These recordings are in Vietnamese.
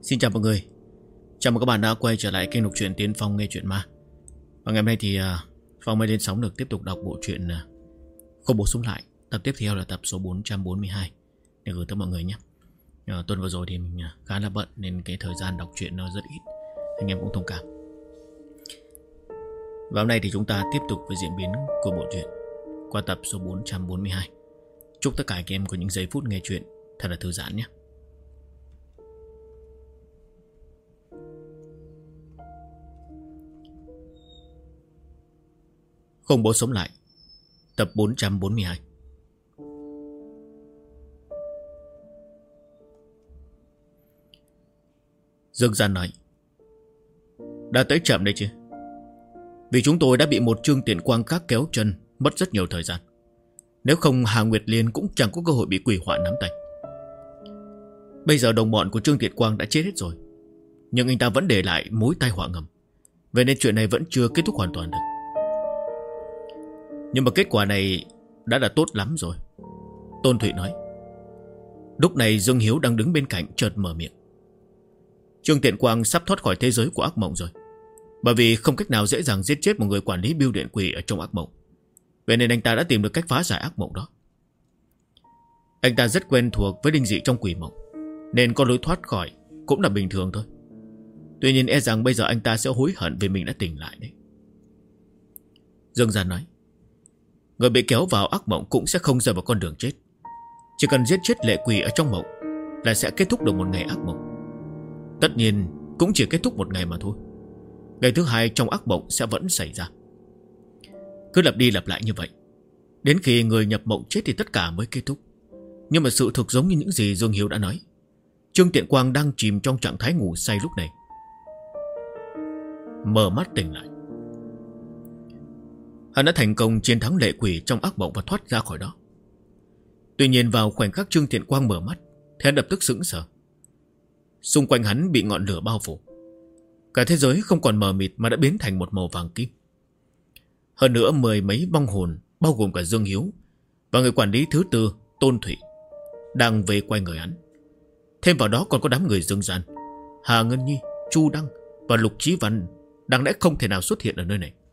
Xin chào mọi người. Chào mừng các bạn đã quay trở lại kênh đọc truyện Tiến Phong nghe truyện ma. Và ngày hôm nay thì Phong mới lên sóng được tiếp tục đọc bộ truyện Không bổ sung lại. Tập tiếp theo là tập số 442 để gửi tới mọi người nhé. Tuần vừa rồi thì mình khá là bận nên cái thời gian đọc truyện nó rất ít. Anh em cũng thông cảm. Và hôm nay thì chúng ta tiếp tục với diễn biến của bộ truyện qua tập số 442. Chúc tất cả anh em có những giây phút nghe truyện thật là thư giãn nhé. Không bố sống lại. Tập 442. Dương Gian nói: đã tới chậm đây chứ. Vì chúng tôi đã bị một Trương Tiện Quang khác kéo chân, mất rất nhiều thời gian. Nếu không Hà Nguyệt Liên cũng chẳng có cơ hội bị quỷ họa nắm tay. Bây giờ đồng bọn của Trương Tiện Quang đã chết hết rồi, nhưng anh ta vẫn để lại mối tai họa ngầm. Vậy nên chuyện này vẫn chưa kết thúc hoàn toàn được. Nhưng mà kết quả này đã là tốt lắm rồi, Tôn Thụy nói. Lúc này Dương Hiếu đang đứng bên cạnh chợt mở miệng. Trương Tiện Quang sắp thoát khỏi thế giới của ác mộng rồi, bởi vì không cách nào dễ dàng giết chết một người quản lý bưu điện quỷ ở trong ác mộng. Vậy nên anh ta đã tìm được cách phá giải ác mộng đó. Anh ta rất quen thuộc với linh dị trong quỷ mộng, nên có lối thoát khỏi cũng là bình thường thôi. Tuy nhiên e rằng bây giờ anh ta sẽ hối hận vì mình đã tỉnh lại đấy. Dương Gian nói: người bị kéo vào ác mộng cũng sẽ không rơi vào con đường chết. Chỉ cần giết chết lệ quỷ ở trong mộng là sẽ kết thúc được một ngày ác mộng. Tất nhiên cũng chỉ kết thúc một ngày mà thôi. Ngày thứ hai trong ác mộng sẽ vẫn xảy ra. Cứ lặp đi lặp lại như vậy, đến khi người nhập mộng chết thì tất cả mới kết thúc. Nhưng mà sự thực giống như những gì Dương Hiếu đã nói. Trương Tiện Quang đang chìm trong trạng thái ngủ say lúc này. Mở mắt tỉnh lại, hắn đã thành công chiến thắng lệ quỷ trong ác mộng và thoát ra khỏi đó. Tuy nhiên vào khoảnh khắc Trương Tiện Quang mở mắt thì hắn lập tức sững sờ. Xung quanh hắn bị ngọn lửa bao phủ. Cả thế giới không còn mờ mịt mà đã biến thành một màu vàng kim. Hơn nữa mười mấy vong hồn, bao gồm cả Dương Hiếu và người quản lý thứ tư Tôn Thụy, đang về quay người hắn. Thêm vào đó còn có đám người Dương Gian, Hà Ngân Nhi, Chu Đăng và Lục Chí Văn đáng lẽ không thể nào xuất hiện ở nơi này.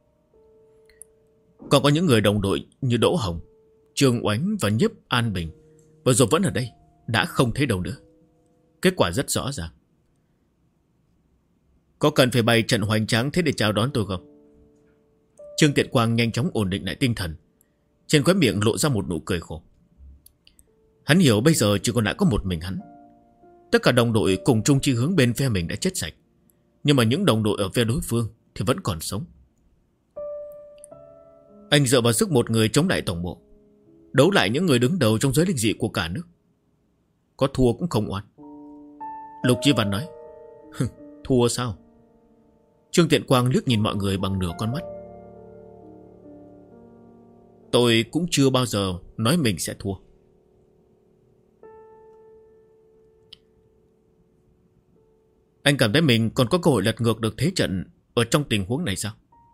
Còn có những người đồng đội như Đỗ Hồng, Trương Oánh và Nhiếp An Bình vừa rồi vẫn ở đây, đã không thấy đâu nữa. Kết quả rất rõ ràng. Có cần phải bày trận hoành tráng thế để chào đón tôi không? Trương Tiện Quang nhanh chóng ổn định lại tinh thần. Trên khóe miệng lộ ra một nụ cười khổ. Hắn hiểu bây giờ chỉ còn lại có một mình hắn. Tất cả đồng đội cùng chung chí hướng bên phe mình đã chết sạch, nhưng mà những đồng đội ở phe đối phương thì vẫn còn sống. Anh dựa vào sức một người chống lại tổng bộ, đấu lại những người đứng đầu trong giới linh dị của cả nước. Có thua cũng không oan. Lục Chí Văn nói: thua sao? Trương Tiện Quang liếc nhìn mọi người bằng nửa con mắt. Tôi cũng chưa bao giờ nói mình sẽ thua. Anh cảm thấy mình còn có cơ hội lật ngược được thế trận ở trong tình huống này sao?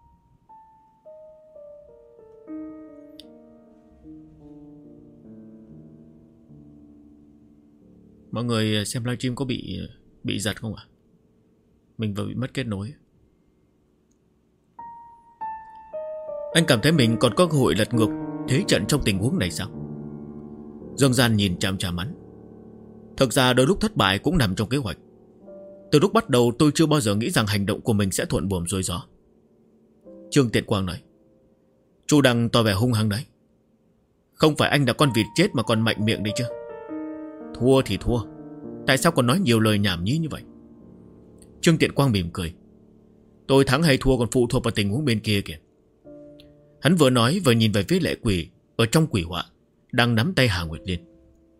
Mọi người xem livestream có bị giật không ạ? Mình vừa bị mất kết nối. Anh cảm thấy mình còn có cơ hội lật ngược thế trận trong tình huống này sao? Dương Gian nhìn chằm chằm hắn. Thực ra đôi lúc thất bại cũng nằm trong kế hoạch. Từ lúc bắt đầu tôi chưa bao giờ nghĩ rằng hành động của mình sẽ thuận buồm xuôi gió. Trương Tiện Quang nói. Chu Đăng tỏ vẻ hung hăng đấy. Không phải anh là con vịt chết mà còn mạnh miệng đi chứ? Thua thì thua, tại sao còn nói nhiều lời nhảm nhí như vậy? Trương Tiện Quang mỉm cười. Tôi thắng hay thua còn phụ thuộc vào tình huống bên kia kìa. Hắn vừa nói vừa nhìn về phía lệ quỷ ở trong quỷ họa đang nắm tay Hà Nguyệt Liên.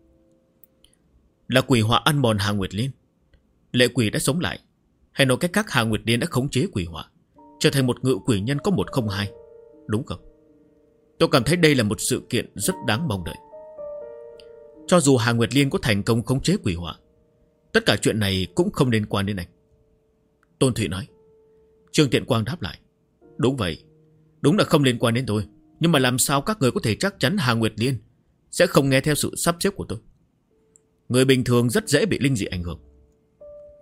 Là quỷ họa ăn mòn Hà Nguyệt Liên. Lệ quỷ đã sống lại, hay nói cách khác Hà Nguyệt Liên đã khống chế quỷ họa, trở thành một ngự quỷ nhân có 102, đúng không? Tôi cảm thấy đây là một sự kiện rất đáng mong đợi. Cho dù Hà Nguyệt Liên có thành công khống chế quỷ họa, tất cả chuyện này cũng không liên quan đến anh. Tôn Thụy nói. Trương Tiện Quang đáp lại. Đúng vậy, đúng là không liên quan đến tôi. Nhưng mà làm sao các người có thể chắc chắn Hà Nguyệt Liên sẽ không nghe theo sự sắp xếp của tôi? Người bình thường rất dễ bị linh dị ảnh hưởng.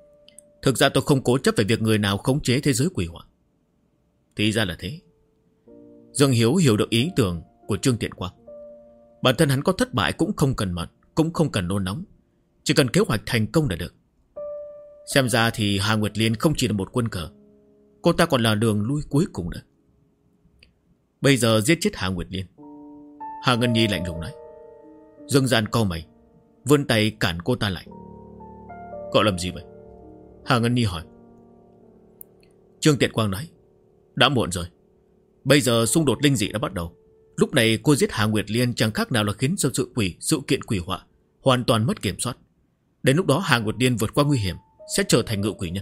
Thực ra tôi không cố chấp về việc người nào khống chế thế giới quỷ hỏa. Thì ra là thế. Dương Hiếu hiểu được ý tưởng của Trương Tiện Quang. Bản thân hắn có thất bại cũng không cần mận, cũng không cần nôn nóng. Chỉ cần kế hoạch thành công là được. Xem ra thì Hà Nguyệt Liên không chỉ là một quân cờ, cô ta còn là đường lui cuối cùng nữa. Bây giờ giết chết Hà Nguyệt Liên. Hà Ngân Nhi lạnh lùng nói. Dương Gian cau mày, vươn tay cản cô ta lại. Cậu làm gì vậy? Hà Ngân Nhi hỏi. Trương Tiện Quang nói. Đã muộn rồi. Bây giờ xung đột linh dị đã bắt đầu. Lúc này cô giết Hà Nguyệt Liên chẳng khác nào là khiến cho sự kiện quỷ họa hoàn toàn mất kiểm soát. Đến lúc đó Hà Nguyệt Liên vượt qua nguy hiểm sẽ trở thành ngự quỷ nhân.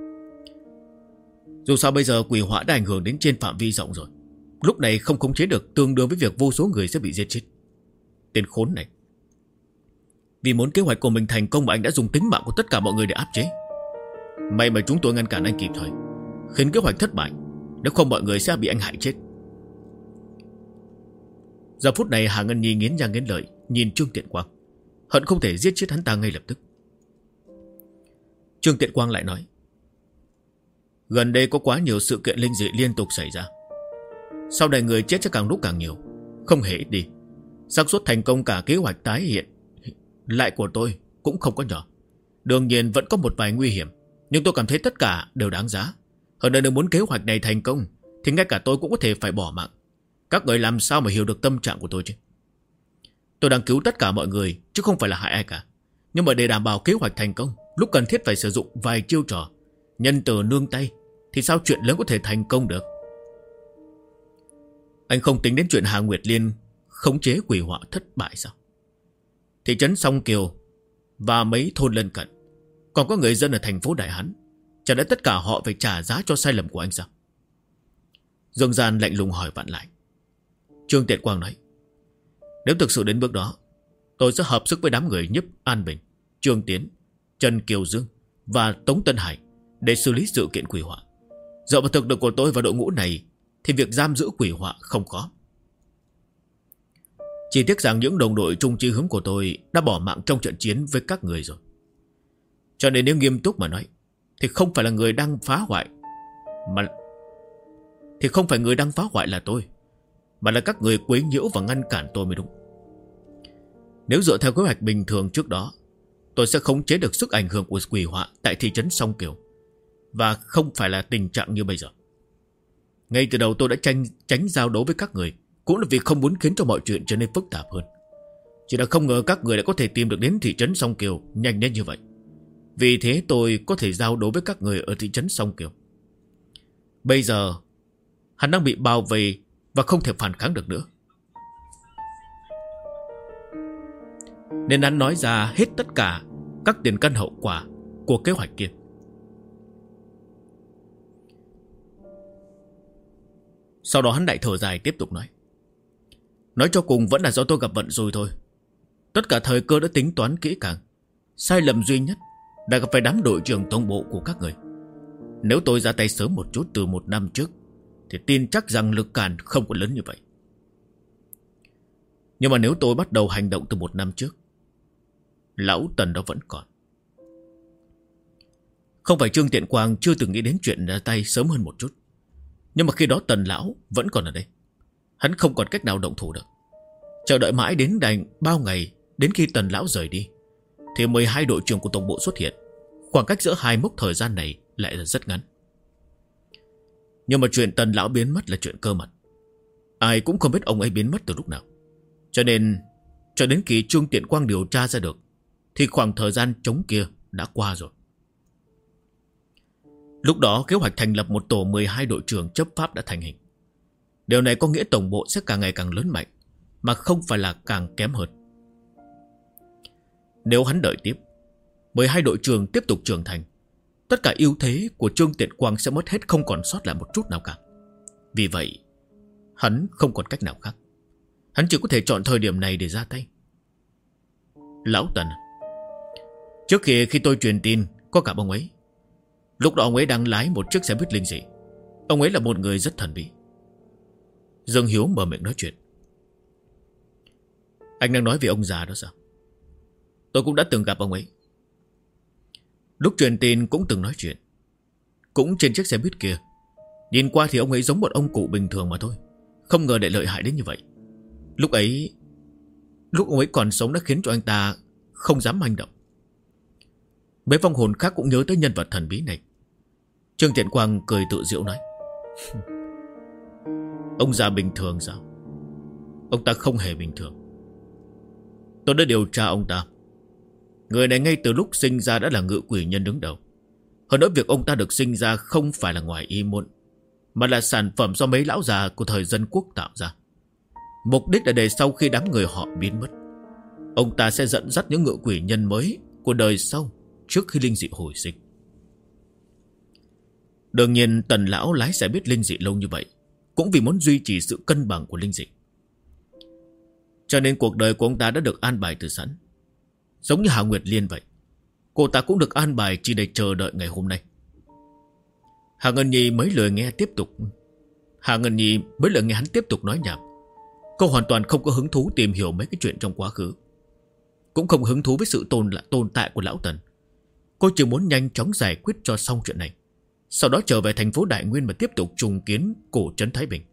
Dù sao bây giờ quỷ họa đã ảnh hưởng đến trên phạm vi rộng rồi. Lúc này không khống chế được tương đương với việc vô số người sẽ bị giết chết. Tên khốn này. Vì muốn kế hoạch của mình thành công mà anh đã dùng tính mạng của tất cả mọi người để áp chế. May mà chúng tôi ngăn cản anh kịp thời, khiến kế hoạch thất bại. Nếu không mọi người sẽ bị anh hại chết. Giờ phút này Hà Ngân Nhi nghiến răng nghiến lợi nhìn Trương Tiện Quang, hận không thể giết chết hắn ta ngay lập tức. Trương Tiện Quang lại nói. Gần đây có quá nhiều sự kiện linh dị liên tục xảy ra. Sau này người chết sẽ càng lúc càng nhiều, không hề ít đi. xác suất thành công cả kế hoạch tái hiện lại của tôi cũng không có nhỏ. Đương nhiên vẫn có một vài nguy hiểm, nhưng tôi cảm thấy tất cả đều đáng giá. Hơn nữa nếu muốn kế hoạch này thành công thì ngay cả tôi cũng có thể phải bỏ mạng. Các người làm sao mà hiểu được tâm trạng của tôi chứ? Tôi đang cứu tất cả mọi người chứ không phải là hại ai cả. Nhưng mà để đảm bảo kế hoạch thành công, lúc cần thiết phải sử dụng vài chiêu trò nhân từ nương tay, thì sao chuyện lớn có thể thành công được? Anh không tính đến chuyện Hà Nguyệt Liên khống chế quỷ họa thất bại sao? Thị trấn Song Kiều và mấy thôn lân cận, còn có người dân ở thành phố Đại Hán, chẳng lẽ tất cả họ phải trả giá cho sai lầm của anh sao? Dương Gian lạnh lùng hỏi vặn lại. Trương Tiện Quang nói, nếu thực sự đến bước đó, tôi sẽ hợp sức với đám người Nhấp An Bình, Trương Tiến, Trần Kiều Dương và Tống Tân Hải để xử lý sự kiện quỷ họa. Dựa vào thực lực của tôi và đội ngũ này thì việc giam giữ quỷ họa không khó. Chỉ tiếc rằng những đồng đội chung chí hướng của tôi đã bỏ mạng trong trận chiến với các người rồi. Cho nên nếu nghiêm túc mà nói, thì không phải là người đang phá hoại là tôi, mà là các người quấy nhiễu và ngăn cản tôi mới đúng. Nếu dựa theo kế hoạch bình thường trước đó, tôi sẽ khống chế được sức ảnh hưởng của quỷ họa tại thị trấn Song Kiều, và không phải là tình trạng như bây giờ. Ngay từ đầu tôi đã tránh giao đấu với các người, cũng là vì không muốn khiến cho mọi chuyện trở nên phức tạp hơn. Chỉ là không ngờ các người đã có thể tìm được đến thị trấn Song Kiều nhanh đến như vậy. Vì thế tôi có thể giao đấu với các người ở thị trấn Song Kiều. Bây giờ hắn đang bị bao vây và không thể phản kháng được nữa, nên hắn nói ra hết tất cả các tiền căn hậu quả của kế hoạch kia. Sau đó hắn lại thở dài tiếp tục nói cho cùng vẫn là do tôi gặp vận rồi thôi. Tất cả thời cơ đã tính toán kỹ càng. Sai lầm duy nhất đã gặp phải đám đội trưởng tổng bộ của các người. Nếu tôi ra tay sớm một chút từ 1 năm trước thì tin chắc rằng lực cản không có lớn như vậy. Nhưng mà nếu tôi bắt đầu hành động từ 1 năm trước, lão Tần đó vẫn còn. Không phải Trương Tiện Quang chưa từng nghĩ đến chuyện ra tay sớm hơn một chút, nhưng mà khi đó Tần lão vẫn còn ở đây. Hắn không còn cách nào động thủ được. Chờ đợi mãi đến đành bao ngày, đến khi Tần lão rời đi thì 12 đội trưởng của tổng bộ xuất hiện. Khoảng cách giữa hai mốc thời gian này lại là rất ngắn. Nhưng mà chuyện Tần lão biến mất là chuyện cơ mật. Ai cũng không biết ông ấy biến mất từ lúc nào. Cho nên cho đến khi Trương Tiện Quang điều tra ra được thì khoảng thời gian trống kia đã qua rồi. Lúc đó kế hoạch thành lập một tổ 12 đội trưởng chấp pháp đã thành hình. Điều này có nghĩa tổng bộ sẽ càng ngày càng lớn mạnh, mà không phải là càng kém hơn. Nếu hắn đợi tiếp, 12 đội trưởng tiếp tục trưởng thành, tất cả ưu thế của Trương Tiện Quang sẽ mất hết, không còn sót lại một chút nào cả. Vì vậy hắn không còn cách nào khác. Hắn chỉ có thể chọn thời điểm này để ra tay. Lão Tần, trước khi tôi truyền tin có cả ông ấy. Lúc đó ông ấy đang lái một chiếc xe buýt linh dị. Ông ấy là một người rất thần bí. Dương Hiếu mở miệng nói chuyện. Anh đang nói về ông già đó sao? Tôi cũng đã từng gặp ông ấy. Lúc truyền tin cũng từng nói chuyện, cũng trên chiếc xe buýt kia. Nhìn qua thì ông ấy giống một ông cụ bình thường mà thôi, không ngờ lại lợi hại đến như vậy. Lúc ông ấy còn sống đã khiến cho anh ta không dám hành động. Mấy vong hồn khác cũng nhớ tới nhân vật thần bí này. Trương Thiện Quang cười tự giễu nói: Ông già bình thường sao? Ông ta không hề bình thường. Tôi đã điều tra ông ta. Người này ngay từ lúc sinh ra đã là ngự quỷ nhân đứng đầu. Hơn nữa việc ông ta được sinh ra không phải là ngoài ý muốn, mà là sản phẩm do mấy lão già của thời dân quốc tạo ra. Mục đích là để sau khi đám người họ biến mất, ông ta sẽ dẫn dắt những ngự quỷ nhân mới của đời sau trước khi linh dị hồi sinh. Đương nhiên Tần lão lái xe biết linh dị lâu như vậy cũng vì muốn duy trì sự cân bằng của linh dị. Cho nên cuộc đời của ông ta đã được an bài từ sẵn. Giống như Hà Nguyệt Liên vậy, cô ta cũng được an bài chỉ để chờ đợi ngày hôm nay. Hà Ngân Nhi mấy lời nghe hắn tiếp tục nói nhảm. Cô hoàn toàn không có hứng thú tìm hiểu mấy cái chuyện trong quá khứ, cũng không hứng thú với sự tồn tại của lão Tần. Cô chỉ muốn nhanh chóng giải quyết cho xong chuyện này, sau đó trở về thành phố Đại Nguyên mà tiếp tục trùng kiến cổ trấn Thái Bình.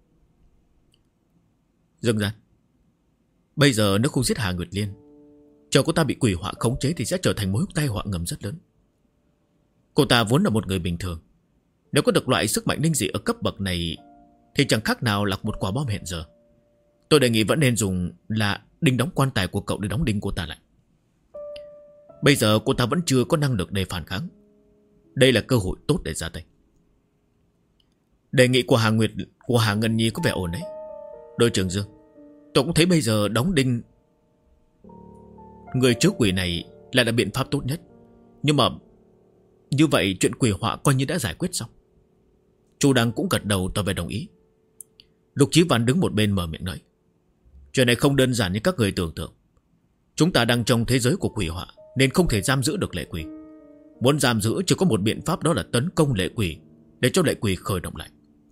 Dương Gian, bây giờ nếu không giết Hà Nguyệt Liên, chờ cô ta bị quỷ họa khống chế thì sẽ trở thành mối tai họa ngầm rất lớn. Cô ta vốn là một người bình thường, nếu có được loại sức mạnh linh dị ở cấp bậc này thì chẳng khác nào là một quả bom hẹn giờ. Tôi đề nghị vẫn nên dùng là đinh đóng quan tài của cậu để đóng đinh cô ta lại. Bây giờ cô ta vẫn chưa có năng lực để phản kháng. Đây là cơ hội tốt để ra tay. Đề nghị của Hà Ngân Nhi có vẻ ổn đấy, đội trưởng Dương. Tôi cũng thấy bây giờ đóng đinh người trước quỷ này là biện pháp tốt nhất. Nhưng mà như vậy chuyện quỷ họa coi như đã giải quyết xong. Chu Đăng cũng gật đầu tỏ vẻ đồng ý. Lục Chí Văn đứng một bên mở miệng nói: Chuyện này không đơn giản như các người tưởng tượng. Chúng ta đang trong thế giới của quỷ họa, nên không thể giam giữ được lệ quỷ. Muốn giam giữ chỉ có một biện pháp, đó là tấn công lệ quỷ, để cho lệ quỷ khởi động lại.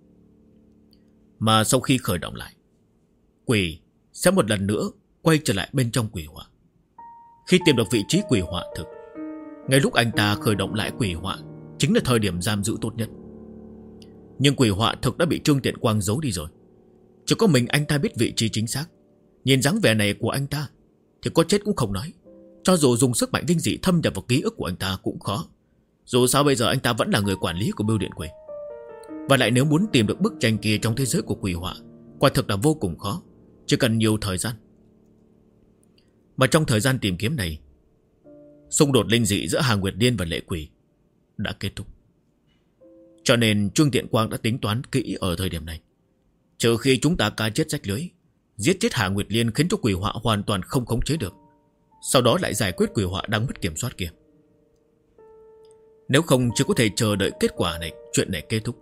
Mà sau khi khởi động lại, quỷ sẽ một lần nữa quay trở lại bên trong quỷ họa. Khi tìm được vị trí quỷ họa thực, ngay lúc anh ta khởi động lại quỷ họa chính là thời điểm giam giữ tốt nhất. Nhưng quỷ họa thực đã bị Trương Tiện Quang giấu đi rồi. Chỉ có mình anh ta biết vị trí chính xác. Nhìn dáng vẻ này của anh ta thì có chết cũng không nói. Cho dù dùng sức mạnh linh dị thâm nhập vào ký ức của anh ta cũng khó. Dù sao bây giờ anh ta vẫn là người quản lý của bưu điện quỷ. Và lại nếu muốn tìm được bức tranh kia trong thế giới của quỷ họa, quả thực là vô cùng khó, chỉ cần nhiều thời gian. Mà trong thời gian tìm kiếm này, xung đột linh dị giữa Hà Nguyệt Liên và lệ quỷ đã kết thúc. Cho nên Trương Tiện Quang đã tính toán kỹ ở thời điểm này. Trừ khi chúng ta cá chết rách lưới, giết chết Hà Nguyệt Liên khiến cho quỷ họa hoàn toàn không khống chế được, sau đó lại giải quyết quỷ họa đang mất kiểm soát kia. Nếu không chỉ có thể chờ đợi kết quả này, chuyện này kết thúc.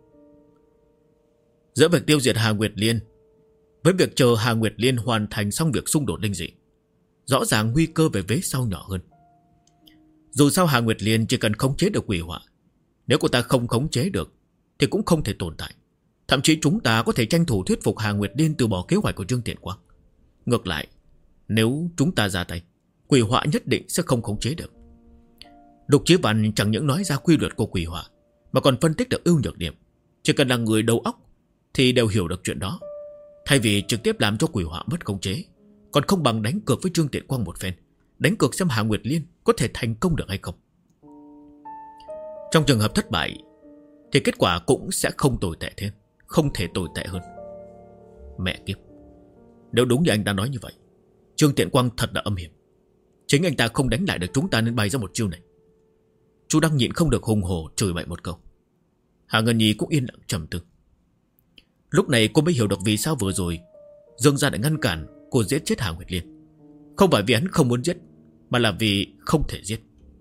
Giữa việc tiêu diệt Hà Nguyệt Liên với việc chờ Hà Nguyệt Liên hoàn thành xong việc xung đột linh dị, rõ ràng nguy cơ về vế sau nhỏ hơn. Dù sao Hà Nguyệt Liên chỉ cần khống chế được quỷ họa, nếu cô ta không khống chế được thì cũng không thể tồn tại. Thậm chí chúng ta có thể tranh thủ thuyết phục Hà Nguyệt Liên từ bỏ kế hoạch của Trương Tiện Quang. Ngược lại, nếu chúng ta ra tay, quỷ họa nhất định sẽ không khống chế được. Lục Chí Văn chẳng những nói ra quy luật của quỷ họa, mà còn phân tích được ưu nhược điểm. Chỉ cần là người đầu óc thì đều hiểu được chuyện đó. Thay vì trực tiếp làm cho quỷ họa mất khống chế, còn không bằng đánh cược với Trương Tiện Quang một phen, đánh cược xem Hà Nguyệt Liên có thể thành công được hay không. Trong trường hợp thất bại thì kết quả cũng sẽ không tồi tệ thêm, không thể tồi tệ hơn. Mẹ kiếp, nếu đúng như anh ta nói như vậy, Trương Tiện Quang thật là âm hiểm. Chính anh ta không đánh lại được chúng ta nên bày ra một chiêu này. Chú đang nhịn không được hùng hổ chửi bậy một câu. Hà Ngân Nhi cũng yên lặng trầm tư. Lúc này cô mới hiểu được vì sao vừa rồi Dương gia đã ngăn cản cô giết chết Hà Nguyệt Liên. Không phải vì hắn không muốn giết, mà là vì không thể giết.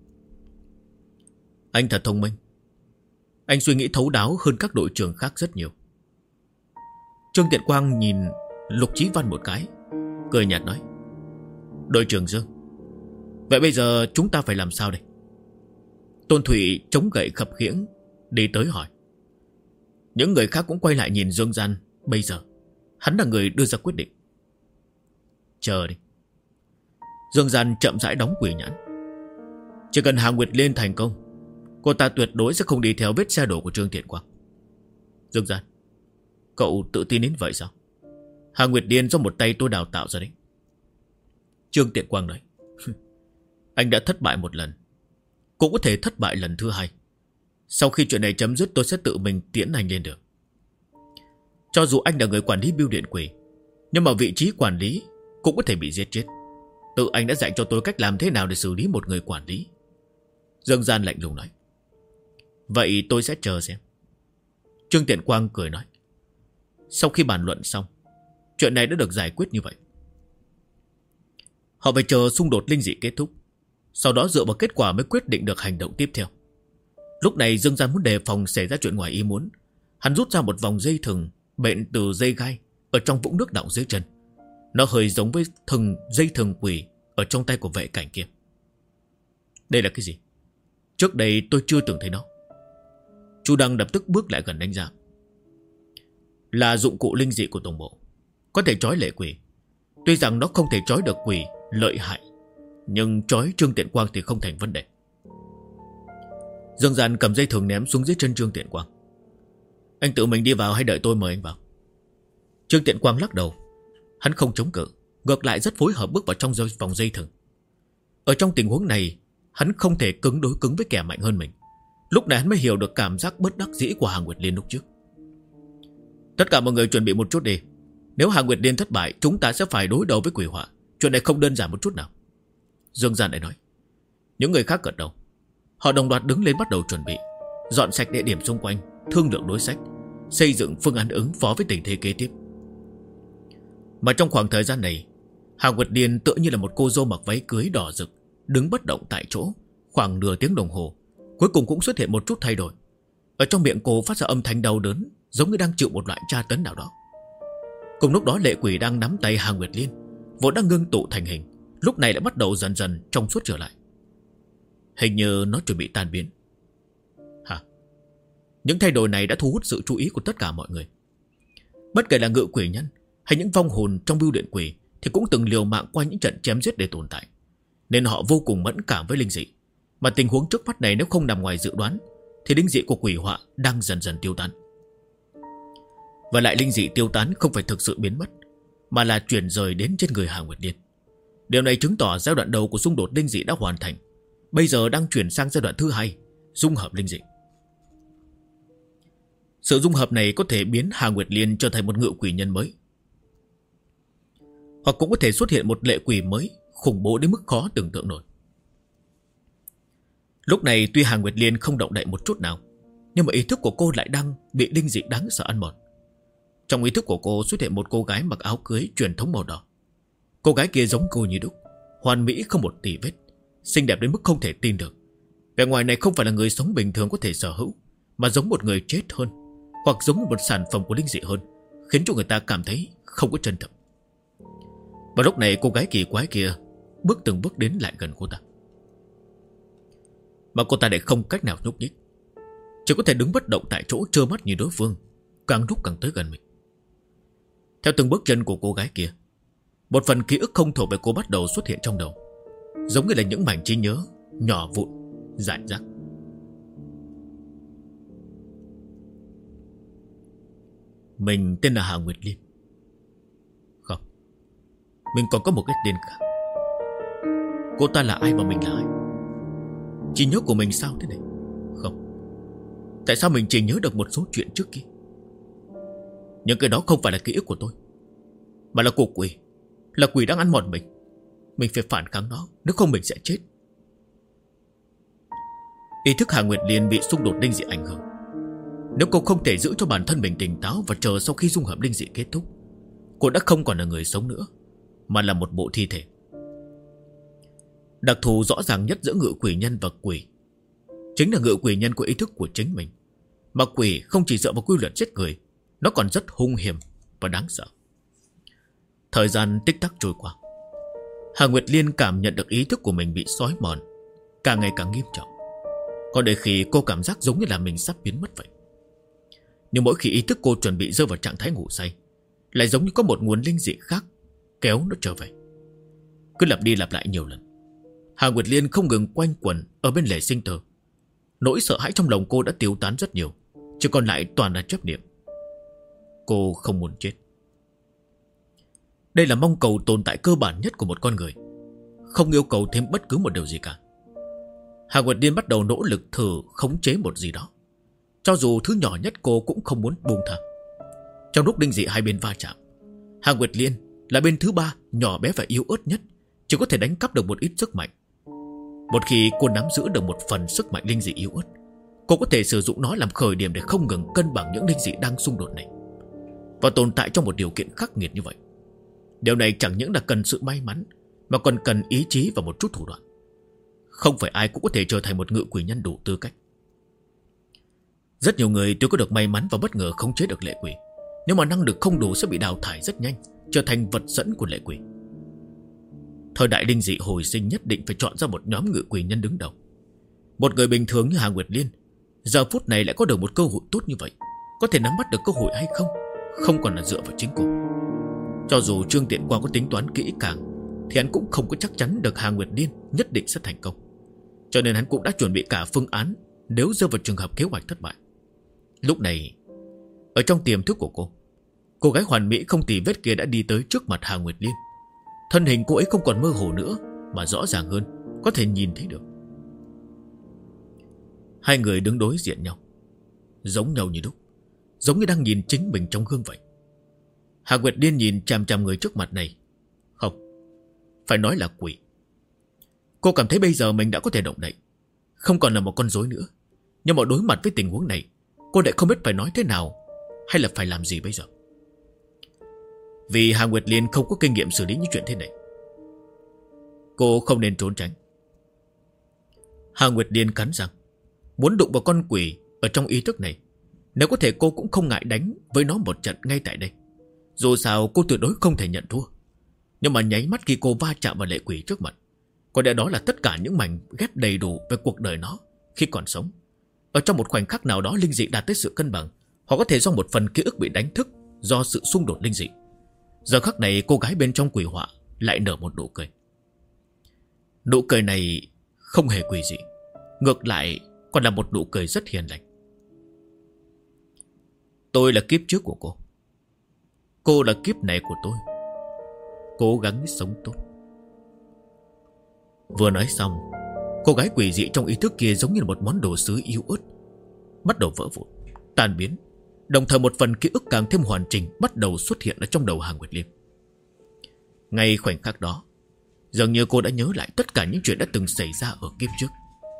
Anh thật thông minh. Anh suy nghĩ thấu đáo hơn các đội trưởng khác rất nhiều. Trương Tiện Quang nhìn Lục Chí Văn một cái, cười nhạt nói: Đội trưởng Dương, vậy bây giờ chúng ta phải làm sao đây? Tôn Thụy chống gậy khập khiễng đi tới hỏi. Những người khác cũng quay lại nhìn Dương Gian. Bây giờ hắn là người đưa ra quyết định. Chờ đi. Dương Gian chậm rãi đóng quỷ nhãn. Chỉ cần Hà Nguyệt Liên thành công, cô ta tuyệt đối sẽ không đi theo vết xe đổ của Trương Tiện Quang. Dương Gian, cậu tự tin đến vậy sao? Hà Nguyệt Liên do một tay tôi đào tạo ra đấy. Trương Tiện Quang nói. Anh đã thất bại một lần, cũng có thể thất bại lần thứ hai. Sau khi chuyện này chấm dứt, tôi sẽ tự mình tiễn anh lên đường. Cho dù anh là người quản lý bưu điện quỷ, nhưng mà vị trí quản lý cũng có thể bị giết chết. Tự anh đã dạy cho tôi cách làm thế nào để xử lý một người quản lý. Dương Gian lạnh lùng nói. Vậy tôi sẽ chờ xem. Trương Tiện Quang cười nói. Sau khi bàn luận xong, chuyện này đã được giải quyết như vậy. Họ phải chờ xung đột linh dị kết thúc, sau đó dựa vào kết quả mới quyết định được hành động tiếp theo. Lúc này Dương Gian muốn đề phòng xảy ra chuyện ngoài ý muốn. Hắn rút ra một vòng dây thừng bện từ dây gai ở trong vũng nước đọng dưới chân. Nó hơi giống với dây thừng quỷ ở trong tay của vệ cảnh kia. Đây là cái gì? Trước đây tôi chưa từng thấy nó. Chu Đăng lập tức bước lại gần đánh giá. Là dụng cụ linh dị của tổng bộ, có thể trói lệ quỷ. Tuy rằng nó không thể trói được quỷ lợi hại, nhưng trói Trương Tiện Quang thì không thành vấn đề. Dương Gian cầm dây thừng ném xuống dưới chân Trương Tiện Quang. Anh tự mình đi vào hay đợi tôi mời anh vào? Trương Tiện Quang lắc đầu. Hắn không chống cự, ngược lại rất phối hợp bước vào trong vòng dây thừng. Ở trong tình huống này, hắn không thể cứng đối cứng với kẻ mạnh hơn mình. Lúc này hắn mới hiểu được cảm giác bất đắc dĩ của Hà Nguyệt Liên lúc trước. Tất cả mọi người chuẩn bị một chút đi. Nếu Hà Nguyệt Liên thất bại, chúng ta sẽ phải đối đầu với quỷ họa. Chuyện này không đơn giản một chút nào. Dương Gian lại nói. Những người khác gật đầu. Họ đồng loạt đứng lên bắt đầu chuẩn bị, dọn sạch địa điểm xung quanh, thương lượng đối sách, xây dựng phương án ứng phó với tình thế kế tiếp. Mà trong khoảng thời gian này, Hà Nguyệt Liên tựa như là một cô dâu mặc váy cưới đỏ rực, đứng bất động tại chỗ khoảng nửa tiếng đồng hồ. Cuối cùng cũng xuất hiện một chút thay đổi. Ở trong miệng cô phát ra âm thanh đau đớn, giống như đang chịu một loại tra tấn nào đó. Cùng lúc đó lệ quỷ đang nắm tay Hà Nguyệt Liên, vốn đang ngưng tụ thành hình, lúc này lại bắt đầu dần dần trong suốt trở lại. Hình như nó chuẩn bị tan biến. Hả? Những thay đổi này đã thu hút sự chú ý của tất cả mọi người. Bất kể là ngự quỷ nhân hay những vong hồn trong bưu điện quỷ thì cũng từng liều mạng qua những trận chém giết để tồn tại, nên họ vô cùng mẫn cảm với linh dị. Mà tình huống trước mắt này nếu không nằm ngoài dự đoán thì linh dị của quỷ họa đang dần dần tiêu tán. Và lại linh dị tiêu tán không phải thực sự biến mất, mà là chuyển rời đến trên người Hà Nguyệt Liên. Điều này chứng tỏ giai đoạn đầu của xung đột linh dị đã hoàn thành, bây giờ đang chuyển sang giai đoạn thứ hai, dung hợp linh dị. Sự dung hợp này có thể biến Hà Nguyệt Liên trở thành một ngự quỷ nhân mới, hoặc cũng có thể xuất hiện một lệ quỷ mới khủng bố đến mức khó tưởng tượng nổi. Lúc này tuy Hà Nguyệt Liên không động đậy một chút nào, nhưng mà ý thức của cô lại đang bị linh dị đáng sợ ăn mòn. Trong ý thức của cô xuất hiện một cô gái mặc áo cưới truyền thống màu đỏ. Cô gái kia giống cô như đúc, hoàn mỹ không một tì vết, xinh đẹp đến mức không thể tin được. Vẻ ngoài này không phải là người sống bình thường có thể sở hữu, mà giống một người chết hơn, hoặc giống một sản phẩm của linh dị hơn, khiến cho người ta cảm thấy không có chân thật. Và lúc này cô gái kỳ quái kia bước từng bước đến lại gần cô ta, mà cô ta lại không cách nào nhúc nhích, chỉ có thể đứng bất động tại chỗ trơ mắt nhìn đối phương càng lúc càng tới gần mình. Theo từng bước chân của cô gái kia, một phần ký ức không thuộc về cô bắt đầu xuất hiện trong đầu, giống như là những mảnh trí nhớ nhỏ vụn rải rác. Mình tên là Hà Nguyệt Liên. Không, mình còn có một cái tên khác. Cô ta là ai và mình là ai? Trí nhớ của mình sao thế này? Không, tại sao mình chỉ nhớ được một số chuyện trước kia? Những cái đó không phải là ký ức của tôi, mà là của quỷ, là quỷ đang ăn mòn mình. Mình phải phản kháng nó, nếu không mình sẽ chết. Ý thức Hà Nguyệt Liên bị xung đột linh dị ảnh hưởng. Nếu cô không thể giữ cho bản thân mình tỉnh táo và chờ sau khi dung hợp linh dị kết thúc, cô đã không còn là người sống nữa, mà là một bộ thi thể. Đặc thù rõ ràng nhất giữa ngự quỷ nhân và quỷ chính là ngự quỷ nhân có ý thức của chính mình, mà quỷ không chỉ dựa vào quy luật giết người, nó còn rất hung hiểm và đáng sợ. Thời gian tích tắc trôi qua, Hà Nguyệt Liên cảm nhận được ý thức của mình bị xói mòn, càng ngày càng nghiêm trọng. Có đôi khi cô cảm giác giống như là mình sắp biến mất vậy. Nhưng mỗi khi ý thức cô chuẩn bị rơi vào trạng thái ngủ say, lại giống như có một nguồn linh dị khác kéo nó trở về. Cứ lặp đi lặp lại nhiều lần. Hà Nguyệt Liên không ngừng quanh quẩn ở bên lề sinh tử. Nỗi sợ hãi trong lòng cô đã tiêu tán rất nhiều, chỉ còn lại toàn là chấp niệm. Cô không muốn chết. Đây là mong cầu tồn tại cơ bản nhất của một con người, không yêu cầu thêm bất cứ một điều gì cả. Hà Nguyệt Liên bắt đầu nỗ lực thử khống chế một gì đó. Cho dù thứ nhỏ nhất cô cũng không muốn buông tha. Trong lúc linh dị hai bên va chạm, Hà Nguyệt Liên là bên thứ ba, nhỏ bé và yếu ớt nhất, chỉ có thể đánh cắp được một ít sức mạnh. Một khi cô nắm giữ được một phần sức mạnh linh dị yếu ớt, cô có thể sử dụng nó làm khởi điểm để không ngừng cân bằng những linh dị đang xung đột này. Và tồn tại trong một điều kiện khắc nghiệt như vậy, điều này chẳng những là cần sự may mắn, mà còn cần ý chí và một chút thủ đoạn. Không phải ai cũng có thể trở thành một ngự quỷ nhân đủ tư cách. Rất nhiều người tuy có được may mắn và bất ngờ khống chế được lệ quỷ, nhưng mà năng lực không đủ sẽ bị đào thải rất nhanh, trở thành vật dẫn của lệ quỷ. Thời đại linh dị hồi sinh nhất định phải chọn ra một nhóm ngự quỷ nhân đứng đầu. Một người bình thường như Hà Nguyệt Liên giờ phút này lại có được một cơ hội tốt như vậy, có thể nắm bắt được cơ hội hay không, không còn là dựa vào chính cô. Cho dù Trương Tiện Quang có tính toán kỹ càng, thì hắn cũng không có chắc chắn được Hà Nguyệt Liên nhất định sẽ thành công. Cho nên hắn cũng đã chuẩn bị cả phương án nếu rơi vào trường hợp kế hoạch thất bại. Lúc này, ở trong tiềm thức của cô gái hoàn mỹ không tì vết kia đã đi tới trước mặt Hà Nguyệt Liên. Thân hình cô ấy không còn mơ hồ nữa, mà rõ ràng hơn, có thể nhìn thấy được. Hai người đứng đối diện nhau, giống nhau như đúc, giống như đang nhìn chính mình trong gương vậy. Hà Nguyệt Liên nhìn chằm chằm người trước mặt này. Không, phải nói là quỷ. Cô cảm thấy bây giờ mình đã có thể động đậy, không còn là một con rối nữa. Nhưng mà đối mặt với tình huống này, cô lại không biết phải nói thế nào, hay là phải làm gì bây giờ. Vì Hà Nguyệt Liên không có kinh nghiệm xử lý những chuyện thế này, cô không nên trốn tránh. Hà Nguyệt Liên cắn răng, muốn đụng vào con quỷ ở trong ý thức này. Nếu có thể cô cũng không ngại đánh với nó một trận ngay tại đây. Dù sao cô tuyệt đối không thể nhận thua. Nhưng mà nháy mắt khi cô va chạm vào lệ quỷ trước mặt, có lẽ đó là tất cả những mảnh ghép đầy đủ về cuộc đời nó khi còn sống. Ở trong một khoảnh khắc nào đó linh dị đạt tới sự cân bằng, hoặc có thể do một phần ký ức bị đánh thức do sự xung đột linh dị. Giờ khắc này cô gái bên trong quỷ họa lại nở một nụ cười. Nụ cười này không hề quỷ dị, ngược lại còn là một nụ cười rất hiền lành. Tôi là kiếp trước của cô là kiếp này của tôi. Cố gắng sống tốt. Vừa nói xong, cô gái quỷ dị trong ý thức kia giống như một món đồ sứ yếu ớt bắt đầu vỡ vụn, tan biến. Đồng thời một phần ký ức càng thêm hoàn chỉnh bắt đầu xuất hiện ở trong đầu Hà Nguyệt Liên. Ngay khoảnh khắc đó, dường như cô đã nhớ lại tất cả những chuyện đã từng xảy ra ở kiếp trước.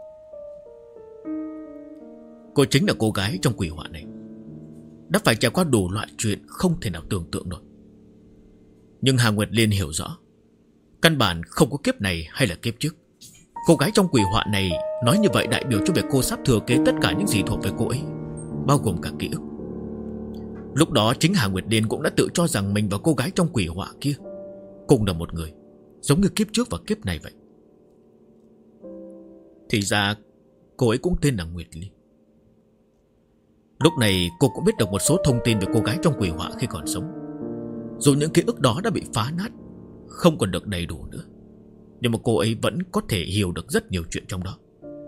Cô chính là cô gái trong quỷ họa này, đã phải trải qua đủ loại chuyện không thể nào tưởng tượng nổi. Nhưng Hà Nguyệt Liên hiểu rõ, căn bản không có kiếp này hay là kiếp trước. Cô gái trong quỷ họa này nói như vậy đại biểu cho việc cô sắp thừa kế tất cả những gì thuộc về cô ấy, bao gồm cả ký ức. Lúc đó chính Hà Nguyệt Liên cũng đã tự cho rằng mình và cô gái trong quỷ họa kia cùng là một người, giống như kiếp trước và kiếp này vậy. Thì ra cô ấy cũng tên là Nguyệt Liên. Lúc này cô cũng biết được một số thông tin về cô gái trong quỷ họa khi còn sống. Dù những ký ức đó đã bị phá nát, không còn được đầy đủ nữa, nhưng mà cô ấy vẫn có thể hiểu được rất nhiều chuyện trong đó.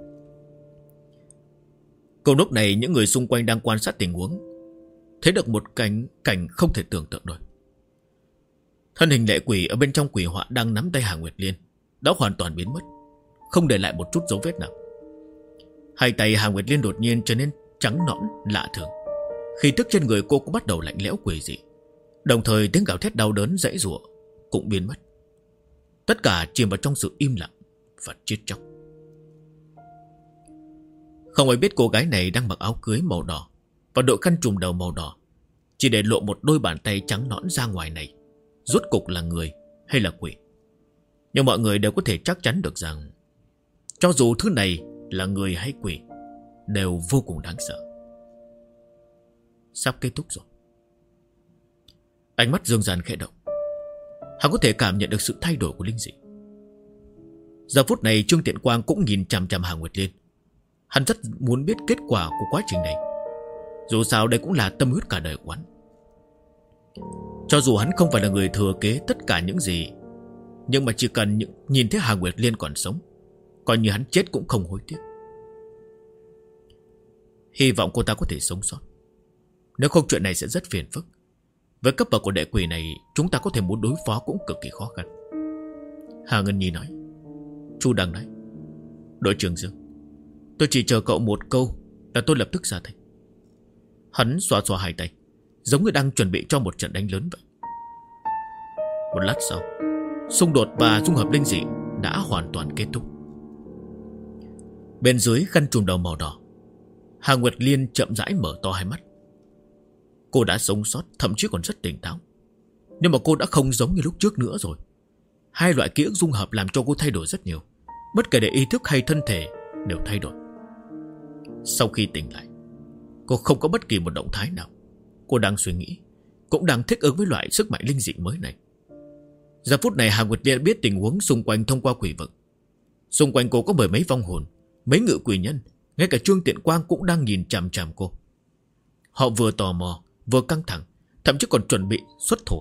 Cùng lúc này những người xung quanh đang quan sát tình huống thấy được một cảnh không thể tưởng tượng nổi. Thân hình lệ quỷ ở bên trong quỷ họa đang nắm tay Hà Nguyệt Liên đã hoàn toàn biến mất, không để lại một chút dấu vết nào. Hai tay Hà Nguyệt Liên đột nhiên trở nên trắng nõn lạ thường. Khí tức trên người cô cũng bắt đầu lạnh lẽo quỷ dị. Đồng thời tiếng gào thét đau đớn giãy giụa cũng biến mất. Tất cả chìm vào trong sự im lặng và chết chóc. Không ai biết cô gái này đang mặc áo cưới màu đỏ và đội khăn trùm đầu màu đỏ, chỉ để lộ một đôi bàn tay trắng nõn ra ngoài này rốt cục là người hay là quỷ. Nhưng mọi người đều có thể chắc chắn được rằng cho dù thứ này là người hay quỷ đều vô cùng đáng sợ. Sắp kết thúc rồi. Ánh mắt Dương Giàn khẽ động. Hắn có thể cảm nhận được sự thay đổi của linh dị. Giờ phút này Trương Tiện Quang cũng nhìn chằm chằm Hà Nguyệt Liên. Hắn rất muốn biết kết quả của quá trình này. Dù sao đây cũng là tâm huyết cả đời của hắn. Cho dù hắn không phải là người thừa kế tất cả những gì, nhưng mà chỉ cần nhìn thấy Hà Nguyệt Liên còn sống, coi như hắn chết cũng không hối tiếc. Hy vọng cô ta có thể sống sót. Nếu không chuyện này sẽ rất phiền phức. Với cấp bậc của đệ quỷ này, chúng ta có thể muốn đối phó cũng cực kỳ khó khăn. Hà Ngân Nhi nói. Chu Đăng nói. Đội trưởng Dương, tôi chỉ chờ cậu một câu là tôi lập tức ra tay. Hắn xoa xoa hai tay, giống như đang chuẩn bị cho một trận đánh lớn vậy. Một lát sau, xung đột và dung hợp linh dị đã hoàn toàn kết thúc. Bên dưới khăn trùm đầu màu đỏ, Hà Nguyệt Liên chậm rãi mở to hai mắt. Cô đã sống sót, thậm chí còn rất tỉnh táo. Nhưng mà cô đã không giống như lúc trước nữa rồi. Hai loại ký ức dung hợp làm cho cô thay đổi rất nhiều. Bất kể để ý thức hay thân thể đều thay đổi. Sau khi tỉnh lại, cô không có bất kỳ một động thái nào. Cô đang suy nghĩ, cũng đang thích ứng với loại sức mạnh linh dị mới này. Giờ phút này Hà Nguyệt Liên biết tình huống xung quanh thông qua quỷ vực. Xung quanh cô có mười mấy vong hồn, mấy ngự quỷ nhân, ngay cả Trương Tiện Quang cũng đang nhìn chằm chằm cô. Họ vừa tò mò, vừa căng thẳng, thậm chí còn chuẩn bị xuất thủ.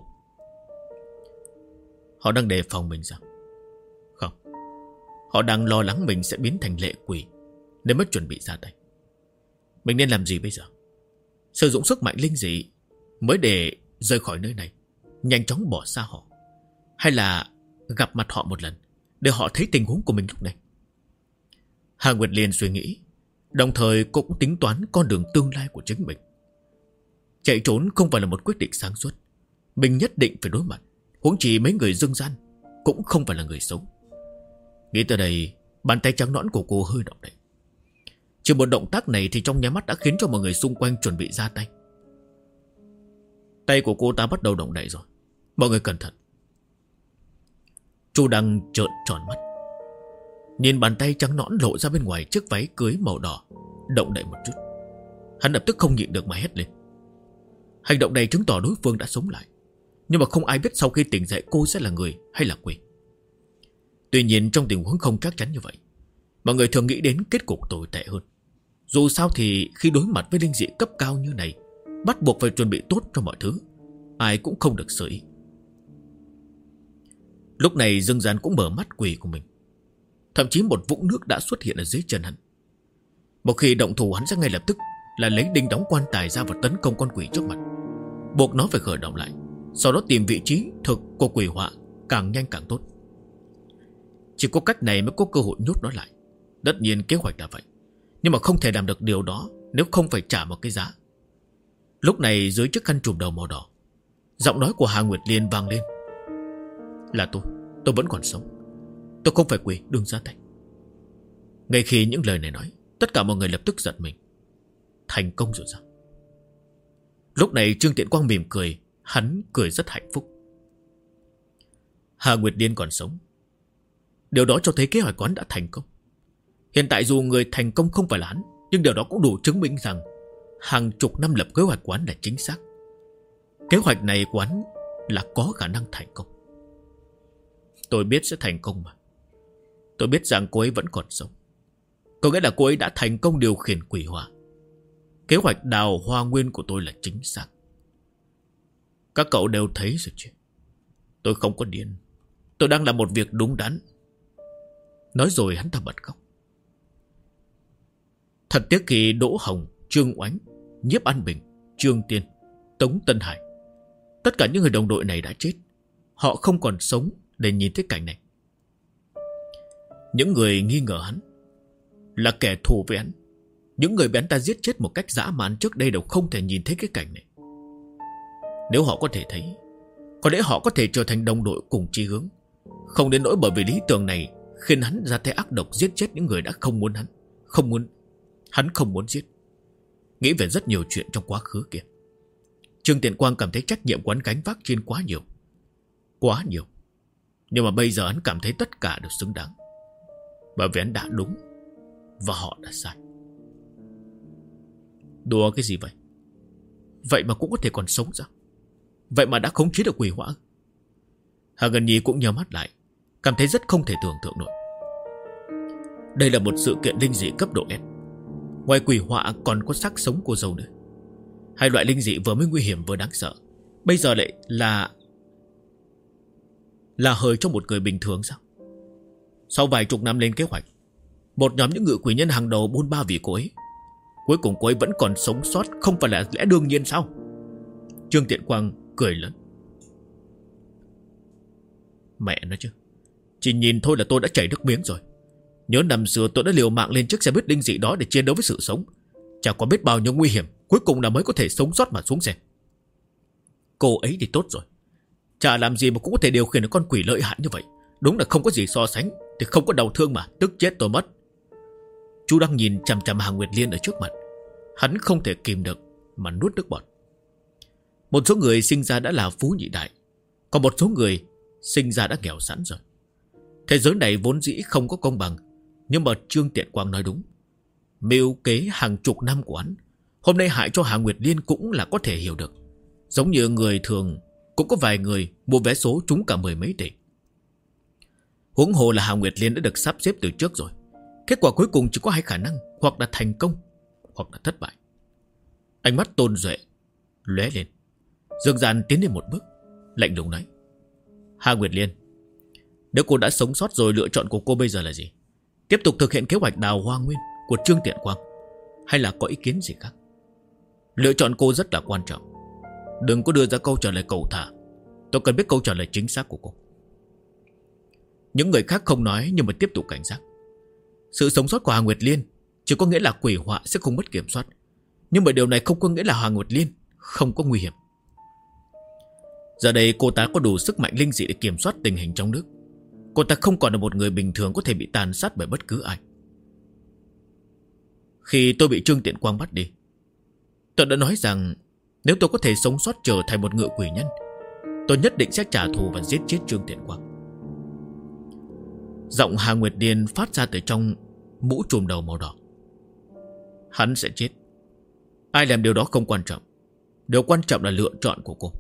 Họ đang đề phòng mình sao? Không, họ đang lo lắng mình sẽ biến thành lệ quỷ, nên mới chuẩn bị ra tay. Mình nên làm gì bây giờ? Sử dụng sức mạnh linh dị mới để rời khỏi nơi này, nhanh chóng bỏ xa họ, hay là gặp mặt họ một lần để họ thấy tình huống của mình lúc này? Hà Nguyệt Liên suy nghĩ, đồng thời cô cũng tính toán con đường tương lai của chính mình. Chạy trốn không phải là một quyết định sáng suốt. Mình nhất định phải đối mặt. Huống chỉ mấy người dương gian cũng không phải là người xấu. Nghĩ tới đây, bàn tay trắng nõn của cô hơi động đậy. Chỉ một động tác này thì trong nháy mắt đã khiến cho mọi người xung quanh chuẩn bị ra tay. Tay của cô ta bắt đầu động đậy rồi. Mọi người cẩn thận. Chu Đăng trợn tròn mắt, nhìn bàn tay trắng nõn lộ ra bên ngoài chiếc váy cưới màu đỏ động đậy một chút. Hắn lập tức không nhịn được mà hét lên. Hành động này chứng tỏ đối phương đã sống lại. Nhưng mà không ai biết sau khi tỉnh dậy cô sẽ là người hay là quỷ. Tuy nhiên trong tình huống không chắc chắn như vậy, mọi người thường nghĩ đến kết cục tồi tệ hơn. Dù sao thì khi đối mặt với linh dị cấp cao như này, bắt buộc phải chuẩn bị tốt cho mọi thứ. Ai cũng không được sơ ý. Lúc này Dương Gian cũng mở mắt quỷ của mình. Thậm chí một vũng nước đã xuất hiện ở dưới chân hắn. Một khi động thủ, hắn sẽ ngay lập tức là lấy đinh đóng quan tài ra và tấn công con quỷ trước mặt, buộc nó phải khởi động lại, sau đó tìm vị trí thực của quỷ họa càng nhanh càng tốt. Chỉ có cách này mới có cơ hội nhốt nó lại. Tất nhiên kế hoạch là vậy, nhưng mà không thể làm được điều đó nếu không phải trả một cái giá. Lúc này dưới chiếc khăn trùm đầu màu đỏ, giọng nói của Hà Nguyệt Liên vang lên. Là tôi vẫn còn sống. Tôi không phải quỷ, đừng ra tay. Ngay khi những lời này nói, tất cả mọi người lập tức giật mình. Thành công rồi sao? Lúc này Trương Tiện Quang mỉm cười. Hắn cười rất hạnh phúc. Hà Nguyệt Liên còn sống. Điều đó cho thấy kế hoạch của hắn đã thành công. Hiện tại dù người thành công không phải là hắn, nhưng điều đó cũng đủ chứng minh rằng hàng chục năm lập kế hoạch của hắn là chính xác. Kế hoạch này của hắn là có khả năng thành công. Tôi biết sẽ thành công mà. Tôi biết rằng cô ấy vẫn còn sống. Có nghĩa là cô ấy đã thành công điều khiển quỷ hỏa. Kế hoạch đào hoa nguyên của tôi là chính xác. Các cậu đều thấy rồi chứ. Tôi không có điên. Tôi đang làm một việc đúng đắn. Nói rồi hắn ta bật khóc. Thật tiếc khi Đỗ Hồng, Trương Oánh, Nhiếp An Bình, Trương Tiên, Tống Tân Hải, tất cả những người đồng đội này đã chết. Họ không còn sống để nhìn thấy cảnh này. Những người nghi ngờ hắn là kẻ thù với hắn, những người bị hắn ta giết chết một cách dã man trước đây đều không thể nhìn thấy cái cảnh này. Nếu họ có thể thấy, có lẽ họ có thể trở thành đồng đội cùng chí hướng. Không đến nỗi bởi vì lý tưởng này khiến hắn ra tay ác độc giết chết những người đã không muốn hắn. Hắn không muốn giết. Nghĩ về rất nhiều chuyện trong quá khứ kia, Trương Tiện Quang cảm thấy trách nhiệm của hắn gánh vác trên quá nhiều. Quá nhiều. Nhưng mà bây giờ hắn cảm thấy tất cả đều xứng đáng. Bởi vì hắn đã đúng và họ đã sai. Đùa cái gì vậy? Vậy mà cũng có thể còn sống sao? Vậy mà đã khống chế được quỷ hỏa. Hà Ngân Nhi cũng nhớ mắt lại, cảm thấy rất không thể tưởng tượng nổi. Đây là một sự kiện linh dị cấp độ S. Ngoài quỷ họa còn có xác sống cô dâu nữa. Hai loại linh dị vừa mới nguy hiểm vừa đáng sợ, bây giờ lại là hời cho một người bình thường sao? Sau vài chục năm lên kế hoạch, Một nhóm những ngự quỷ nhân hàng đầu buôn ba vì cô ấy. Cuối cùng cô ấy vẫn còn sống sót, không phải là lẽ đương nhiên sao? Trương Tiện Quang cười lớn. Mẹ nó chứ, chỉ nhìn thôi là tôi đã chảy nước miếng rồi. Nhớ năm xưa tôi đã liều mạng lên chiếc xe buýt linh dị đó để chiến đấu với sự sống. Chả có biết bao nhiêu nguy hiểm, cuối cùng là mới có thể sống sót mà xuống xe. Cô ấy thì tốt rồi, chả làm gì mà cũng có thể điều khiển được con quỷ lợi hại như vậy. Đúng là không có gì so sánh. Thì không có đau thương mà, tức chết tôi mất. Chú đang nhìn chằm chằm Hà Nguyệt Liên ở trước mặt. Hắn không thể kìm được mà nuốt nước bọt. Một số người sinh ra đã là phú nhị đại, còn một số người sinh ra đã nghèo sẵn rồi. Thế giới này vốn dĩ không có công bằng. Nhưng mà Trương Tiện Quang nói đúng. Mưu kế hàng chục năm của hắn hôm nay hại cho Hà Nguyệt Liên cũng là có thể hiểu được. Giống như người thường cũng có vài người mua vé số trúng cả 10 mấy tỷ. Huống hồ là Hà Nguyệt Liên đã được sắp xếp từ trước rồi. Kết quả cuối cùng chỉ có hai khả năng, hoặc là thành công, hoặc là thất bại. Ánh mắt Tôn Duệ lóe lên. Dương Gian tiến lên một bước, lạnh lùng nói: Hà Nguyệt Liên, nếu cô đã sống sót rồi, lựa chọn của cô bây giờ là gì? Tiếp tục thực hiện kế hoạch đào hoa nguyên của Trương Tiện Quang, hay là có ý kiến gì khác? Lựa chọn cô rất là quan trọng. Đừng có đưa ra câu trả lời cầu thả. Tôi cần biết câu trả lời chính xác của cô. Những người khác không nói nhưng mà tiếp tục cảnh giác. Sự sống sót của Hà Nguyệt Liên chỉ có nghĩa là quỷ họa sẽ không mất kiểm soát. Nhưng mà điều này không có nghĩa là Hà Nguyệt Liên không có nguy hiểm. Giờ đây cô ta có đủ sức mạnh linh dị để kiểm soát tình hình trong nước. Cô ta không còn là một người bình thường có thể bị tàn sát bởi bất cứ ai. Khi tôi bị Trương Tiện Quang bắt đi, tôi đã nói rằng nếu tôi có thể sống sót trở thành một ngự quỷ nhân, tôi nhất định sẽ trả thù và giết chết Trương Tiện Quang. Giọng Hà Nguyệt Liên phát ra từ trong mũ trùm đầu màu đỏ. Hắn sẽ chết. Ai làm điều đó không quan trọng. Điều quan trọng là lựa chọn của cô.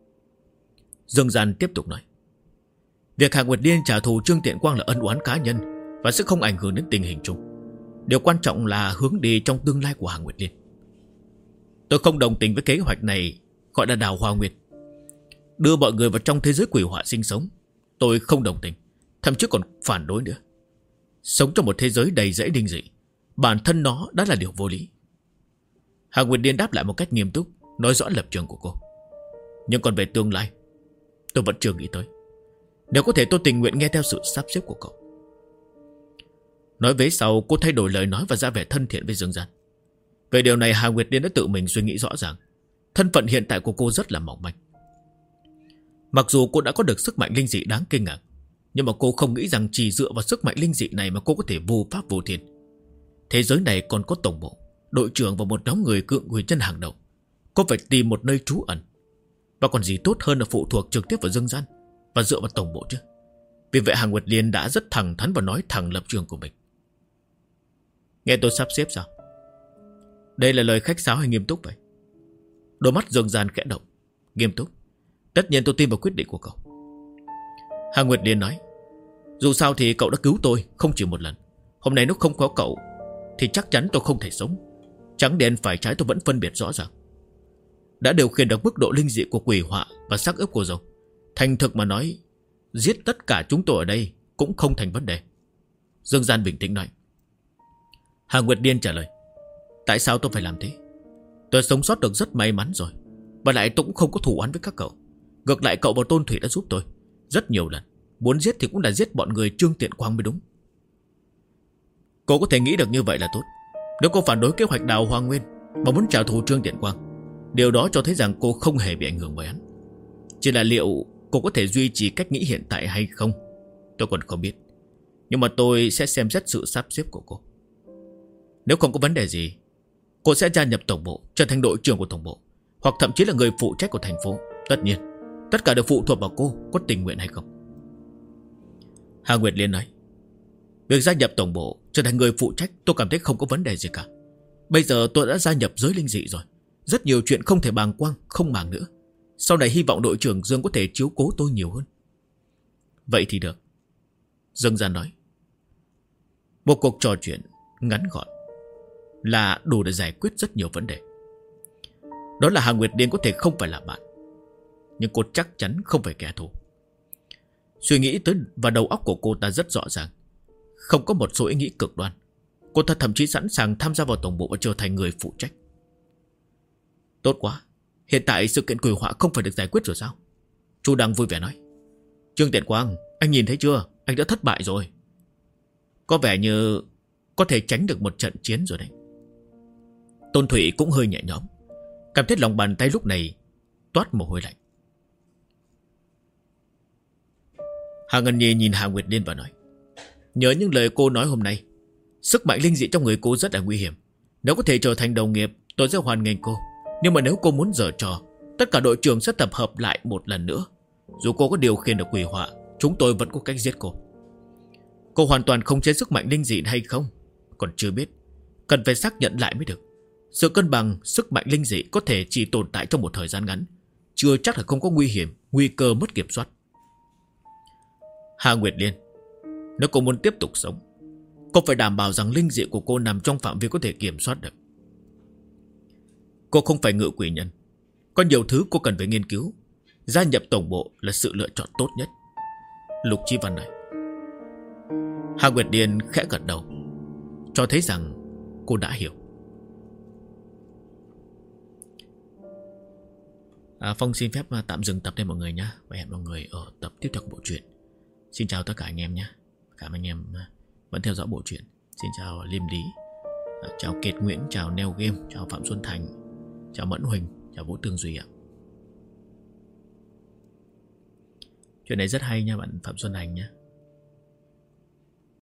Dương Gian tiếp tục nói: Việc Hà Nguyệt Liên trả thù Trương Tiện Quang là ân oán cá nhân và sẽ không ảnh hưởng đến tình hình chung. Điều quan trọng là hướng đi trong tương lai của Hà Nguyệt Liên. Tôi không đồng tình với kế hoạch này, gọi là đào hoa nguyên, đưa mọi người vào trong thế giới quỷ họa sinh sống. Tôi không đồng tình, thậm chí còn phản đối nữa. Sống trong một thế giới đầy rẫy đinh dị, bản thân nó đã là điều vô lý. Hà Nguyệt Liên đáp lại một cách nghiêm túc, nói rõ lập trường của cô. Nhưng còn về tương lai, tôi vẫn chưa nghĩ tới. Nếu có thể tôi tình nguyện nghe theo sự sắp xếp của cậu. Nói vế sau, cô thay đổi lời nói và ra vẻ thân thiện với Dương Gian. Về điều này Hà Nguyệt Liên đã tự mình suy nghĩ rõ ràng. Thân phận hiện tại của cô rất là mỏng manh. Mặc dù cô đã có được sức mạnh linh dị đáng kinh ngạc, nhưng mà cô không nghĩ rằng chỉ dựa vào sức mạnh linh dị này mà cô có thể vô pháp vô thiên. Thế giới này còn có tổng bộ, đội trưởng và một nhóm người cự quỷ chân hàng đầu. Cô phải tìm một nơi trú ẩn. Và còn gì tốt hơn là phụ thuộc trực tiếp vào Dương Gian và dựa vào tổng bộ chứ. Vì vậy Hà Nguyệt Liên đã rất thẳng thắn và nói thẳng lập trường của mình. Nghe tôi sắp xếp sao? Đây là lời khách sáo hay nghiêm túc vậy? Đôi mắt Dương Gian khẽ động. Nghiêm túc. Tất nhiên tôi tin vào quyết định của cậu. Hà Nguyệt Liên nói: Dù sao thì cậu đã cứu tôi không chỉ một lần. Hôm nay nếu không có cậu thì chắc chắn tôi không thể sống. Trắng đen phải trái tôi vẫn phân biệt rõ ràng. Đã điều khiển được mức độ linh dị của quỷ họa và xác ướp của rồng. Thành thực mà nói, giết tất cả chúng tôi ở đây cũng không thành vấn đề. Dương Gian bình tĩnh nói. Hà Nguyệt Liên trả lời: Tại sao tôi phải làm thế? Tôi sống sót được rất may mắn rồi. Và lại tôi cũng không có thù oán với các cậu. Ngược lại cậu và Tôn Thủy đã giúp tôi rất nhiều lần. Muốn giết thì cũng là giết bọn người Trương Tiện Quang mới đúng. Cô có thể nghĩ được như vậy là tốt. Nếu cô phản đối kế hoạch đào hoa nguyên mà muốn trả thù Trương Tiện Quang, điều đó cho thấy rằng cô không hề bị ảnh hưởng bởi hắn. Chỉ là liệu cô có thể duy trì cách nghĩ hiện tại hay không, tôi còn không biết. Nhưng mà tôi sẽ xem xét sự sắp xếp của cô. Nếu không có vấn đề gì, cô sẽ gia nhập tổng bộ, trở thành đội trưởng của tổng bộ, hoặc thậm chí là người phụ trách của thành phố. Tất nhiên, tất cả đều phụ thuộc vào cô có tình nguyện hay không. Hà Nguyệt Liên nói: Việc gia nhập tổng bộ, trở thành người phụ trách, tôi cảm thấy không có vấn đề gì cả. Bây giờ tôi đã gia nhập giới linh dị rồi. Rất nhiều chuyện không thể bàng quang, không màng nữa. Sau này hy vọng đội trưởng Dương có thể chiếu cố tôi nhiều hơn. Vậy thì được, Dương Gian nói. Một cuộc trò chuyện ngắn gọn là đủ để giải quyết rất nhiều vấn đề. Đó là Hà Nguyệt Liên có thể không phải là bạn, nhưng cô chắc chắn không phải kẻ thù. Suy nghĩ tới và đầu óc của cô ta rất rõ ràng. Không có một số ý nghĩ cực đoan, Cô ta thậm chí sẵn sàng tham gia vào tổng bộ và trở thành người phụ trách. Tốt quá. Hiện tại sự kiện quỷ họa không phải được giải quyết rồi sao? Chu Đăng vui vẻ nói. Trương Tiện Quang, anh nhìn thấy chưa? Anh đã thất bại rồi. Có vẻ như có thể tránh được một trận chiến rồi đấy. Tôn Thụy cũng hơi nhẹ nhõm, cảm thấy lòng bàn tay lúc này toát mồ hôi lạnh. Hà Ngân Nhi nhìn Hà Nguyệt Liên và nói. Nhớ những lời cô nói hôm nay, sức mạnh linh dị trong người cô rất là nguy hiểm. Nếu có thể trở thành đồng nghiệp, tôi sẽ hoan nghênh cô. Nhưng mà nếu cô muốn giở trò, tất cả đội trưởng sẽ tập hợp lại một lần nữa. Dù cô có điều khiển được quỷ họa, chúng tôi vẫn có cách giết cô. Cô hoàn toàn không chế sức mạnh linh dị hay không còn chưa biết, cần phải xác nhận lại mới được. Sự cân bằng sức mạnh linh dị có thể chỉ tồn tại trong một thời gian ngắn, chưa chắc là không có nguy hiểm, nguy cơ mất kiểm soát. Hà Nguyệt Liên, nếu cô muốn tiếp tục sống, cô phải đảm bảo rằng linh dị của cô nằm trong phạm vi có thể kiểm soát được. Cô không phải ngự quỷ nhân, có nhiều thứ cô cần phải nghiên cứu. Gia nhập tổng bộ là sự lựa chọn tốt nhất. Lục Chí Văn nói. Hà Nguyệt Liên khẽ gật đầu, cho thấy rằng cô đã hiểu. Phong xin phép tạm dừng tập đây mọi người nhé, và hẹn mọi người ở tập tiếp theo của bộ truyện. Xin chào tất cả anh em nhé. Cảm ơn anh em vẫn theo dõi bộ truyện. Xin chào Liêm Lý, chào Kiệt Nguyễn, chào Neo Game, chào Phạm Xuân Thành, chào Mẫn Huỳnh, chào Vũ Tường Duy ạ. Chuyện này rất hay nha bạn Phạm Xuân Thành nhé.